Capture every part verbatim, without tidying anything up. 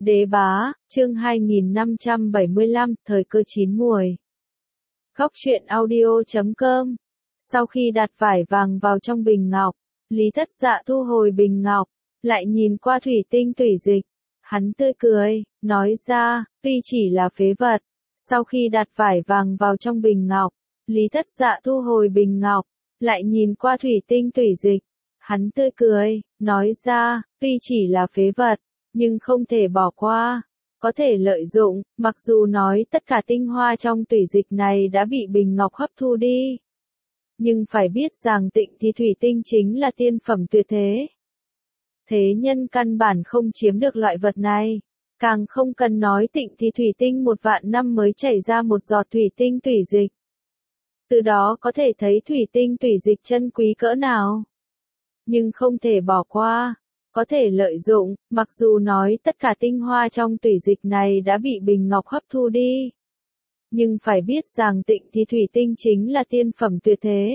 Đế bá, chương hai nghìn năm trăm bảy mươi lăm, thời cơ chín muồi. Góc truyện audio chấm com. Sau khi đặt vải vàng vào trong bình ngọc, Lý Thất Dạ thu hồi bình ngọc, lại nhìn qua thủy tinh tủy dịch. Hắn tươi cười, nói ra, tuy chỉ là phế vật. Sau khi đặt vải vàng vào trong bình ngọc, Lý Thất Dạ thu hồi bình ngọc, lại nhìn qua thủy tinh tủy dịch. Hắn tươi cười, nói ra, tuy chỉ là phế vật, nhưng không thể bỏ qua, có thể lợi dụng, mặc dù nói tất cả tinh hoa trong tủy dịch này đã bị bình ngọc hấp thu đi. Nhưng phải biết rằng Tịnh thì thủy tinh chính là tiên phẩm tuyệt thế. Thế nhân căn bản không chiếm được loại vật này, càng không cần nói Tịnh thì thủy tinh một vạn năm mới chảy ra một giọt thủy tinh tủy dịch. Từ đó có thể thấy thủy tinh tủy dịch chân quý cỡ nào. Nhưng không thể bỏ qua, có thể lợi dụng, mặc dù nói tất cả tinh hoa trong tủy dịch này đã bị bình ngọc hấp thu đi. Nhưng phải biết rằng Tịnh thì thủy tinh chính là tiên phẩm tuyệt thế.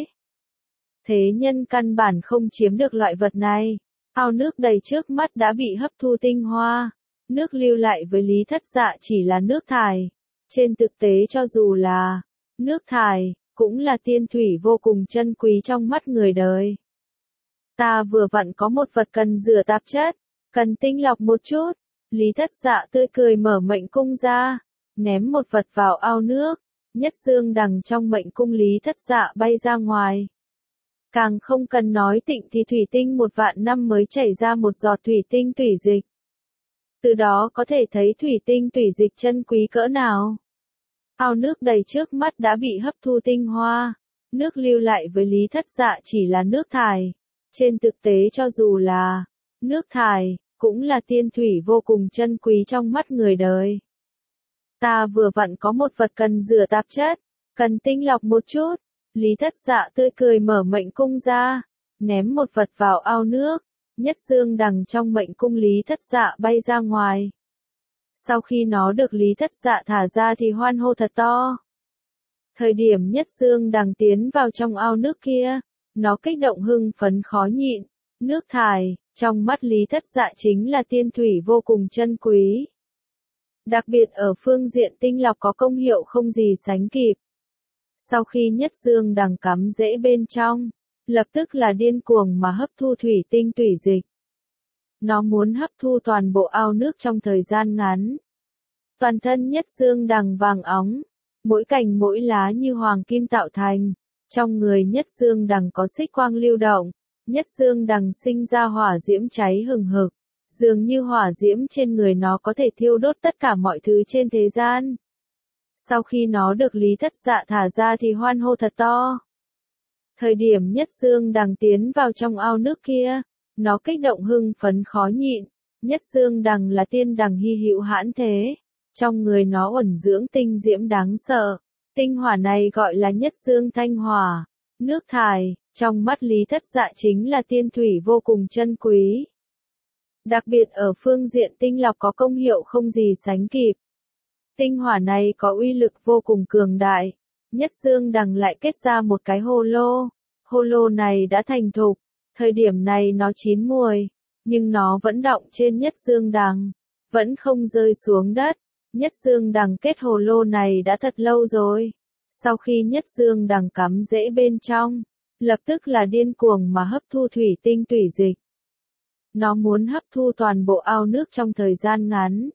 Thế nhân căn bản không chiếm được loại vật này. Ao nước đầy trước mắt đã bị hấp thu tinh hoa. Nước lưu lại với Lý Thất Dạ chỉ là nước thải. Trên thực tế cho dù là nước thải, cũng là tiên thủy vô cùng chân quý trong mắt người đời. Ta vừa vặn có một vật cần rửa tạp chất, cần tinh lọc một chút. Lý Thất Dạ tươi cười mở mệnh cung ra, ném một vật vào ao nước. Nhất dương đằng trong mệnh cung Lý Thất Dạ bay ra ngoài. Càng không cần nói Tịnh thì thủy tinh một vạn năm mới chảy ra một giọt thủy tinh tủy dịch. Từ đó có thể thấy thủy tinh tủy dịch chân quý cỡ nào. Ao nước đầy trước mắt đã bị hấp thu tinh hoa. Nước lưu lại với Lý Thất Dạ chỉ là nước thải. Trên thực tế cho dù là nước thải, cũng là tiên thủy vô cùng chân quý trong mắt người đời. Ta vừa vặn có một vật cần rửa tạp chất, cần tinh lọc một chút. Lý Thất Dạ tươi cười mở mệnh cung ra, ném một vật vào ao nước. Nhất dương đằng trong mệnh cung Lý Thất Dạ bay ra ngoài. Sau khi nó được Lý Thất Dạ thả ra thì hoan hô thật to. Thời điểm Nhất dương đằng tiến vào trong ao nước kia, nó kích động hưng phấn khó nhịn. Nước thải, trong mắt Lý Thất Dạ chính là tiên thủy vô cùng chân quý. Đặc biệt ở phương diện tinh lọc có công hiệu không gì sánh kịp. Sau khi Nhất dương đằng cắm rễ bên trong, lập tức là điên cuồng mà hấp thu thủy tinh tủy dịch. Nó muốn hấp thu toàn bộ ao nước trong thời gian ngắn. Toàn thân Nhất dương đằng vàng óng, mỗi cành mỗi lá như hoàng kim tạo thành. Trong người Nhất dương đằng có xích quang lưu động, Nhất dương đằng sinh ra hỏa diễm cháy hừng hực, dường như hỏa diễm trên người nó có thể thiêu đốt tất cả mọi thứ trên thế gian. Sau khi nó được Lý Thất Dạ thả ra thì hoan hô thật to. Thời điểm Nhất dương đằng tiến vào trong ao nước kia, nó kích động hưng phấn khó nhịn. Nhất dương đằng là tiên đằng hy hữu hãn thế, trong người nó uẩn dưỡng tinh diễm đáng sợ. Tinh hỏa này gọi là Nhất dương thanh hỏa. Nước thải, trong mắt Lý Thất Dạ chính là tiên thủy vô cùng chân quý. Đặc biệt ở phương diện tinh lọc có công hiệu không gì sánh kịp. Tinh hỏa này có uy lực vô cùng cường đại. Nhất dương đằng lại kết ra một cái hồ lô. Hồ lô này đã thành thục. Thời điểm này nó chín muồi. Nhưng nó vẫn đọng trên Nhất dương đằng. Vẫn không rơi xuống đất. Nhất dương đằng kết hồ lô này đã thật lâu rồi. Sau khi Nhất dương đằng cắm rễ bên trong, lập tức là điên cuồng mà hấp thu thủy tinh tủy dịch. Nó muốn hấp thu toàn bộ ao nước trong thời gian ngắn.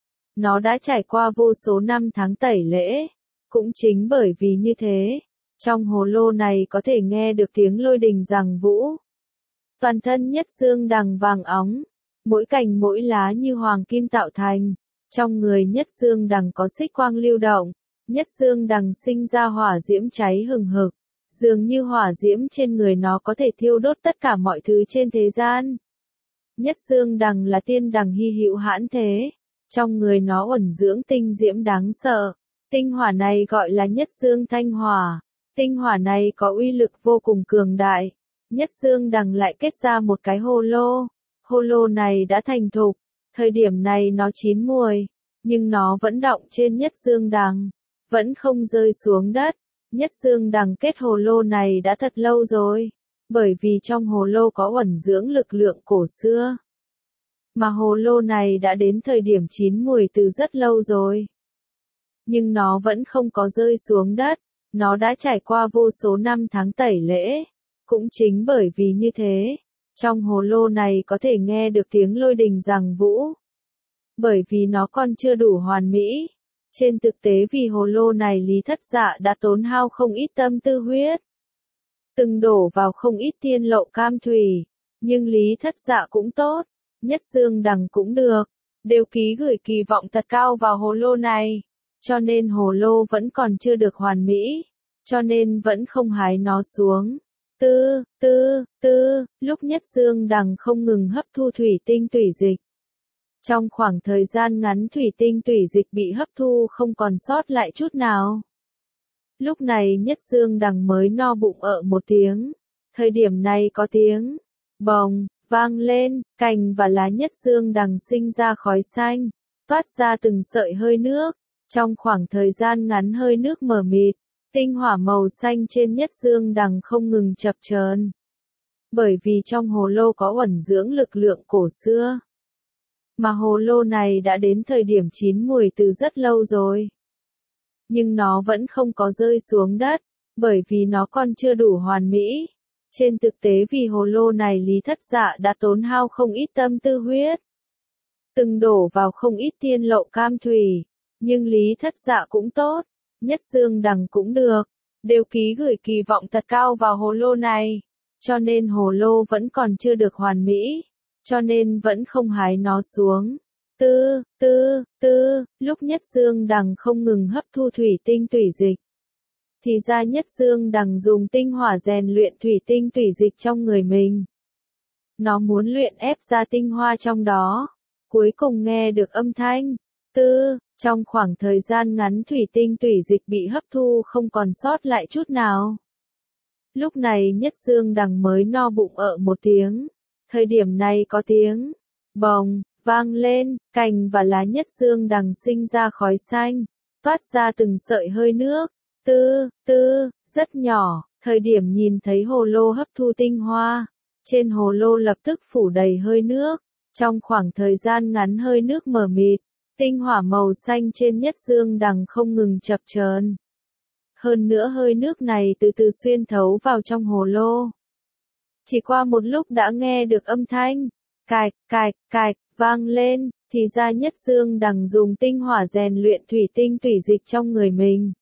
Nó đã trải qua vô số năm tháng tẩy lễ. Cũng chính bởi vì như thế, trong hồ lô này có thể nghe được tiếng lôi đình giằng vũ. Toàn thân Nhất dương đằng vàng óng, mỗi cành mỗi lá như hoàng kim tạo thành. Trong người Nhất dương đằng có xích quang lưu động, Nhất dương đằng sinh ra hỏa diễm cháy hừng hực, dường như hỏa diễm trên người nó có thể thiêu đốt tất cả mọi thứ trên thế gian. Nhất dương đằng là tiên đằng hy hữu hãn thế, trong người nó uẩn dưỡng tinh diễm đáng sợ. Tinh hỏa này gọi là Nhất dương thanh hỏa. Tinh hỏa này có uy lực vô cùng cường đại. Nhất dương đằng lại kết ra một cái hồ lô. Hồ lô này đã thành thục. Thời điểm này nó chín muồi, nhưng nó vẫn đọng trên Nhất dương đằng, vẫn không rơi xuống đất. Nhất dương đằng kết hồ lô này đã thật lâu rồi, bởi vì trong hồ lô có uẩn dưỡng lực lượng cổ xưa. Mà hồ lô này đã đến thời điểm chín mùi từ rất lâu rồi. Nhưng nó vẫn không có rơi xuống đất, nó đã trải qua vô số năm tháng tẩy lễ. Cũng chính bởi vì như thế, trong hồ lô này có thể nghe được tiếng lôi đình giằng vũ. Bởi vì nó còn chưa đủ hoàn mỹ. Trên thực tế vì hồ lô này Lý Thất Dạ đã tốn hao không ít tâm tư huyết. Từng đổ vào không ít tiên lậu cam thủy. Nhưng Lý Thất Dạ cũng tốt, Nhất Dương Đằng cũng được. Đều ký gửi kỳ vọng thật cao vào hồ lô này. Cho nên hồ lô vẫn còn chưa được hoàn mỹ. Cho nên vẫn không hái nó xuống. Tư, tư, tư, lúc Nhất Dương Đằng không ngừng hấp thu thủy tinh tủy dịch. Trong khoảng thời gian ngắn thủy tinh tủy dịch bị hấp thu không còn sót lại chút nào. Lúc này Nhất Dương Đằng mới no bụng ợ một tiếng. Thời điểm này có tiếng bồng vang lên, cành và lá Nhất Dương Đằng sinh ra khói xanh, toát ra từng sợi hơi nước. Trong khoảng thời gian ngắn hơi nước mờ mịt, tinh hỏa màu xanh trên Nhất Dương Đằng không ngừng chập chờn. Bởi vì trong hồ lô có ẩn dưỡng lực lượng cổ xưa. Mà hồ lô này đã đến thời điểm chín mùi từ rất lâu rồi. Nhưng nó vẫn không có rơi xuống đất, bởi vì nó còn chưa đủ hoàn mỹ. Trên thực tế vì hồ lô này Lý Thất Dạ đã tốn hao không ít tâm tư huyết. Từng đổ vào không ít tiên lậu cam thủy. Nhưng Lý Thất Dạ cũng tốt, Nhất Dương Đằng cũng được. Đều ký gửi kỳ vọng thật cao vào hồ lô này. Cho nên hồ lô vẫn còn chưa được hoàn mỹ. Cho nên vẫn không hái nó xuống. Tư, tư, tư, lúc Nhất Dương Đằng không ngừng hấp thu thủy tinh tủy dịch. Thì ra Nhất Dương Đằng dùng tinh hỏa rèn luyện thủy tinh tủy dịch trong người mình. Nó muốn luyện ép ra tinh hoa trong đó. Cuối cùng nghe được âm thanh. Tư, trong khoảng thời gian ngắn thủy tinh tủy dịch bị hấp thu không còn sót lại chút nào. Lúc này Nhất Dương Đằng mới no bụng ợ một tiếng. Thời điểm này có tiếng bồng vang lên, cành và lá Nhất Dương Đằng sinh ra khói xanh, toát ra từng sợi hơi nước. Tư, tư, rất nhỏ, thời điểm nhìn thấy hồ lô hấp thu tinh hoa, trên hồ lô lập tức phủ đầy hơi nước. Trong khoảng thời gian ngắn hơi nước mờ mịt, tinh hỏa màu xanh trên Nhất Dương Đằng không ngừng chập chờn. Hơn nữa hơi nước này từ từ xuyên thấu vào trong hồ lô. Chỉ qua một lúc đã nghe được âm thanh, cạch, cạch, cạch, vang lên, thì ra Nhất Dương Đằng dùng tinh hỏa rèn luyện thủy tinh tủy dịch trong người mình.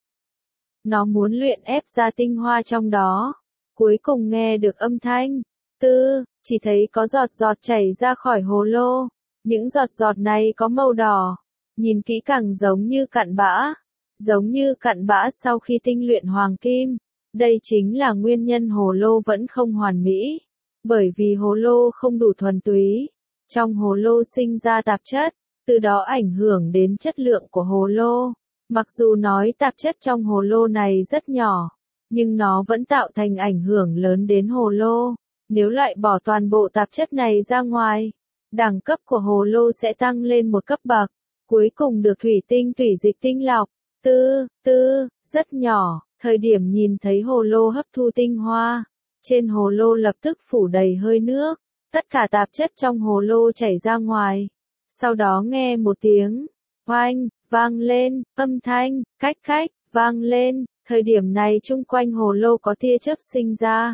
Nó muốn luyện ép ra tinh hoa trong đó. Cuối cùng nghe được âm thanh, tư, chỉ thấy có giọt giọt chảy ra khỏi hồ lô. Những giọt giọt này có màu đỏ, nhìn kỹ càng giống như cặn bã. Giống như cặn bã sau khi tinh luyện hoàng kim. Đây chính là nguyên nhân hồ lô vẫn không hoàn mỹ. Bởi vì hồ lô không đủ thuần túy. Trong hồ lô sinh ra tạp chất, từ đó ảnh hưởng đến chất lượng của hồ lô. Mặc dù nói tạp chất trong hồ lô này rất nhỏ, nhưng nó vẫn tạo thành ảnh hưởng lớn đến hồ lô. Nếu loại bỏ toàn bộ tạp chất này ra ngoài, đẳng cấp của hồ lô sẽ tăng lên một cấp bậc. Cuối cùng được thủy tinh tủy dịch tinh lọc. Tư, tư, rất nhỏ, thời điểm nhìn thấy hồ lô hấp thu tinh hoa. Trên hồ lô lập tức phủ đầy hơi nước. Tất cả tạp chất trong hồ lô chảy ra ngoài. Sau đó nghe một tiếng oanh, vang lên, âm thanh, cách cách, vang lên. Thời điểm này chung quanh hồ lô có tia chớp sinh ra.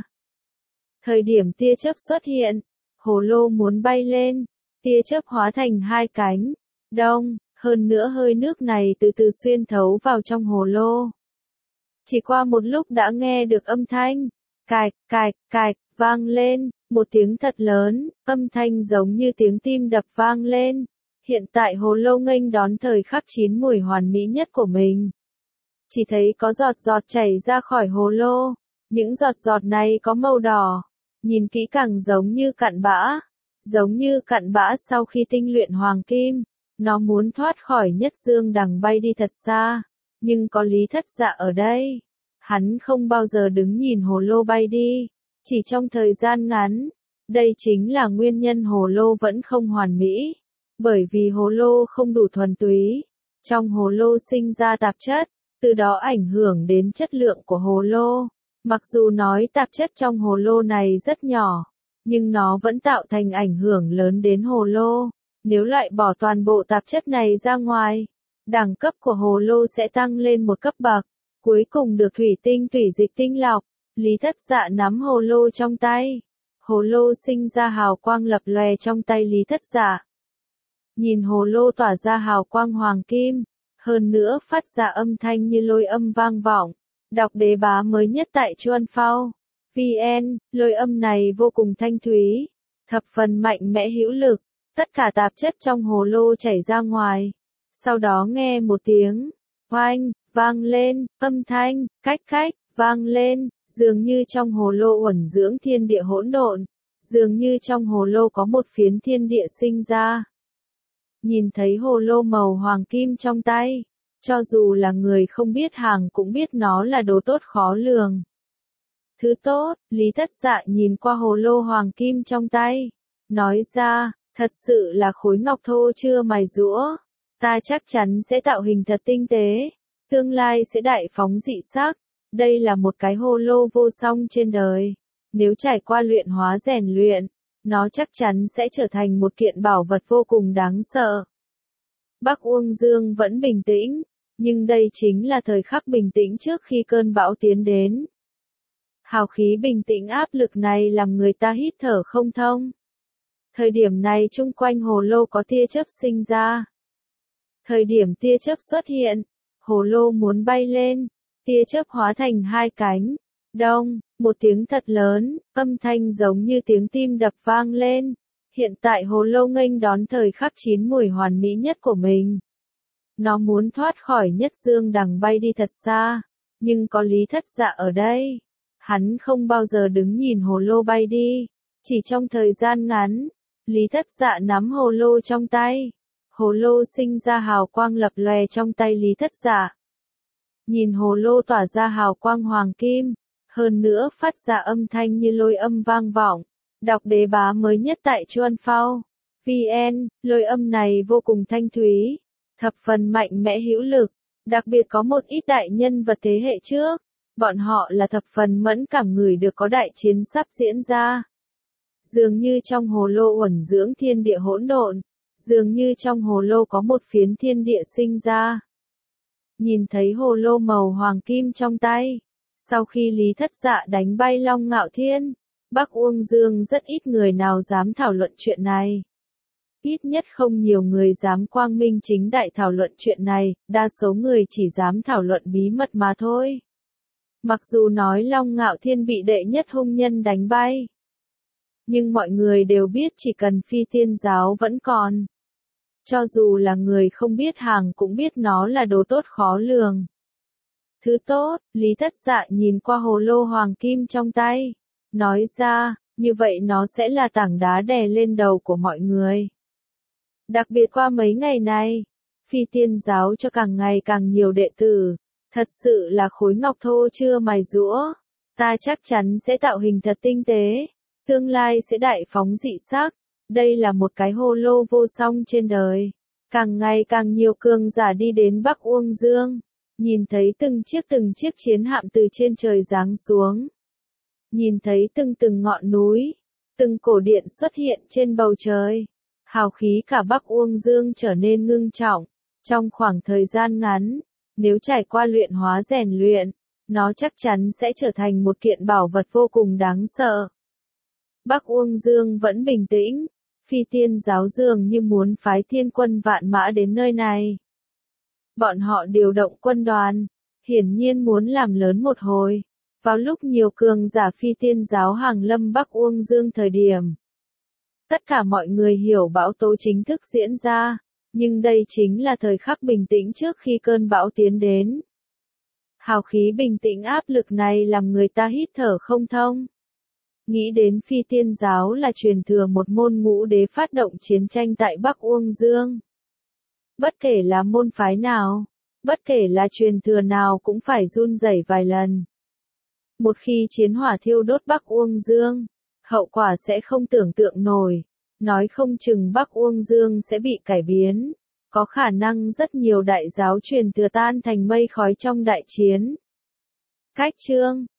Thời điểm tia chớp xuất hiện, hồ lô muốn bay lên. Tia chớp hóa thành hai cánh. Đông, hơn nữa hơi nước này từ từ xuyên thấu vào trong hồ lô. Chỉ qua một lúc đã nghe được âm thanh. Cạch, cạch, cạch, vang lên. Một tiếng thật lớn, âm thanh giống như tiếng tim đập vang lên. Hiện tại hồ lô nghênh đón thời khắc chín mùi hoàn mỹ nhất của mình. Chỉ thấy có giọt giọt chảy ra khỏi hồ lô. Những giọt giọt này có màu đỏ. Nhìn kỹ càng giống như cặn bã. Giống như cặn bã sau khi tinh luyện hoàng kim. Nó muốn thoát khỏi Nhất Dương Đằng bay đi thật xa. Nhưng có Lý Thất Dạ ở đây. Hắn không bao giờ đứng nhìn hồ lô bay đi. Chỉ trong thời gian ngắn. Đây chính là nguyên nhân hồ lô vẫn không hoàn mỹ. Bởi vì hồ lô không đủ thuần túy. Trong hồ lô sinh ra tạp chất. Từ đó ảnh hưởng đến chất lượng của hồ lô. Mặc dù nói tạp chất trong hồ lô này rất nhỏ. Nhưng nó vẫn tạo thành ảnh hưởng lớn đến hồ lô. Nếu loại bỏ toàn bộ tạp chất này ra ngoài, đẳng cấp của hồ lô sẽ tăng lên một cấp bậc. Cuối cùng được thủy tinh tủy dịch tinh lọc. Lý Thất Dạ nắm hồ lô trong tay. Hồ lô sinh ra hào quang lập lòe trong tay Lý Thất Dạ. Nhìn hồ lô tỏa ra hào quang hoàng kim, hơn nữa phát ra âm thanh như lôi âm vang vọng. Đọc đế bá mới nhất tại Chuan Phao. vê en, lôi âm này vô cùng thanh thúy, thập phần mạnh mẽ hữu lực, tất cả tạp chất trong hồ lô chảy ra ngoài. Sau đó nghe một tiếng oanh vang lên, âm thanh cách cách vang lên, dường như trong hồ lô uẩn dưỡng thiên địa hỗn độn, dường như trong hồ lô có một phiến thiên địa sinh ra. Nhìn thấy hồ lô màu hoàng kim trong tay, cho dù là người không biết hàng cũng biết nó là đồ tốt khó lường. Thứ tốt, Lý Thất Dạ nhìn qua hồ lô hoàng kim trong tay, nói ra, thật sự là khối ngọc thô chưa mài rũa, ta chắc chắn sẽ tạo hình thật tinh tế, tương lai sẽ đại phóng dị sắc, đây là một cái hồ lô vô song trên đời, nếu trải qua luyện hóa rèn luyện, nó chắc chắn sẽ trở thành một kiện bảo vật vô cùng đáng sợ. Bắc Uông Dương vẫn bình tĩnh, nhưng đây chính là thời khắc bình tĩnh trước khi cơn bão tiến đến. Hào khí bình tĩnh áp lực này làm người ta hít thở không thông. Thời điểm này chung quanh hồ lô có tia chớp sinh ra. Thời điểm tia chớp xuất hiện, hồ lô muốn bay lên, tia chớp hóa thành hai cánh. Đông, một tiếng thật lớn, âm thanh giống như tiếng tim đập vang lên. Hiện tại hồ lô nghênh đón thời khắc chín mùi hoàn mỹ nhất của mình. Nó muốn thoát khỏi nhất dương đằng bay đi thật xa, nhưng có Lý Thất Dạ ở đây. Hắn không bao giờ đứng nhìn hồ lô bay đi, chỉ trong thời gian ngắn, Lý Thất Dạ nắm hồ lô trong tay. Hồ lô sinh ra hào quang lập lòe trong tay Lý Thất Dạ. Nhìn hồ lô tỏa ra hào quang hoàng kim, hơn nữa phát ra âm thanh như lôi âm vang vọng. Đọc đế bá mới nhất tại Chuan Phao. vê en, lôi âm này vô cùng thanh thúy, thập phần mạnh mẽ hữu lực, đặc biệt có một ít đại nhân vật thế hệ trước. Bọn họ là thập phần mẫn cảm người được có đại chiến sắp diễn ra. Dường như trong hồ lô uẩn dưỡng thiên địa hỗn độn, dường như trong hồ lô có một phiến thiên địa sinh ra. Nhìn thấy hồ lô màu hoàng kim trong tay, sau khi Lý Thất Dạ đánh bay Long Ngạo Thiên, Bắc Uông Dương rất ít người nào dám thảo luận chuyện này. Ít nhất không nhiều người dám quang minh chính đại thảo luận chuyện này, đa số người chỉ dám thảo luận bí mật mà thôi. Mặc dù nói Long Ngạo Thiên bị đệ nhất hung nhân đánh bay, nhưng mọi người đều biết chỉ cần Phi Tiên giáo vẫn còn. Cho dù là người không biết hàng cũng biết nó là đồ tốt khó lường. Thứ tốt, Lý Thất Dạ nhìn qua hồ lô hoàng kim trong tay, nói ra, như vậy nó sẽ là tảng đá đè lên đầu của mọi người. Đặc biệt qua mấy ngày này, Phi Tiên giáo cho càng ngày càng nhiều đệ tử. Thật sự là khối ngọc thô chưa mài rũa, ta chắc chắn sẽ tạo hình thật tinh tế, tương lai sẽ đại phóng dị sắc, đây là một cái hồ lô vô song trên đời. Càng ngày càng nhiều cường giả đi đến Bắc Uông Dương, nhìn thấy từng chiếc từng chiếc chiến hạm từ trên trời giáng xuống. Nhìn thấy từng từng ngọn núi, từng cổ điện xuất hiện trên bầu trời, hào khí cả Bắc Uông Dương trở nên ngưng trọng, trong khoảng thời gian ngắn. Nếu trải qua luyện hóa rèn luyện, nó chắc chắn sẽ trở thành một kiện bảo vật vô cùng đáng sợ. Bắc Uông Dương vẫn bình tĩnh, Phi Tiên giáo dường như muốn phái thiên quân vạn mã đến nơi này. Bọn họ điều động quân đoàn, hiển nhiên muốn làm lớn một hồi, vào lúc nhiều cường giả Phi Tiên giáo hàng lâm Bắc Uông Dương thời điểm. Tất cả mọi người hiểu bão tố chính thức diễn ra. Nhưng đây chính là thời khắc bình tĩnh trước khi cơn bão tiến đến. Hào khí bình tĩnh áp lực này làm người ta hít thở không thông. Nghĩ đến Phi Tiên giáo là truyền thừa một môn ngũ đế phát động chiến tranh tại Bắc Uông Dương. Bất kể là môn phái nào, bất kể là truyền thừa nào cũng phải run rẩy vài lần. Một khi chiến hỏa thiêu đốt Bắc Uông Dương, hậu quả sẽ không tưởng tượng nổi. Nói không chừng Bắc Uông Dương sẽ bị cải biến, có khả năng rất nhiều đại giáo truyền thừa tan thành mây khói trong đại chiến. Cách chương